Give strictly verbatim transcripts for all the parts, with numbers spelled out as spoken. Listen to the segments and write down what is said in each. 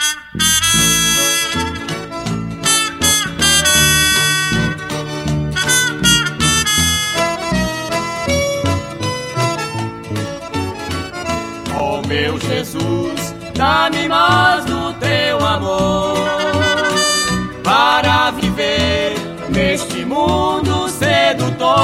Ó meu Jesus, dá-me mais do teu amor, para viver neste mundo sedutor.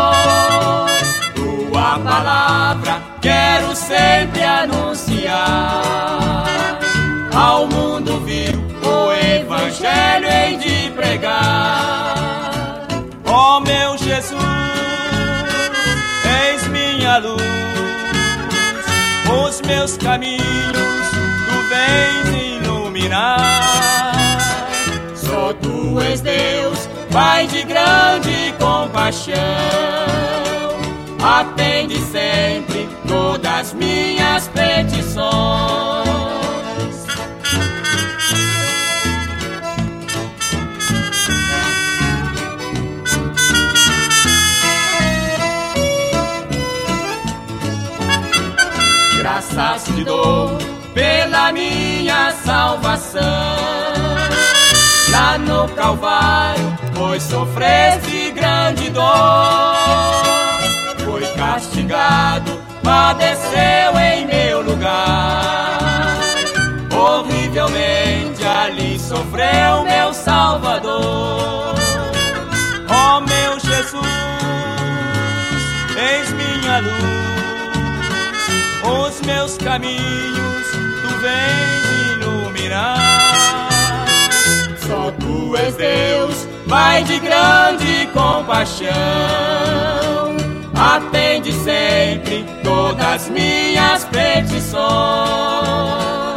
Tua palavra quero sempre anunciar, ao mundo vil o evangelho hei de pregar. Ó meu Jesus, és minha luz, os meus caminhos tu vens iluminar. Só tu és Deus, Pai de grande compaixão, atende sempre todas minhas petições. Graças te dou pela minha salvação, lá no Calvário, pois sofreste grande dor. Foi castigado, padeceu em meu lugar, horrivelmente ali sofreu meu Salvador. Ó meu Jesus, és minha luz, os meus caminhos tu vens iluminar. Só tu és Deus, Pai de grande compaixão, atende sempre todas minhas petições.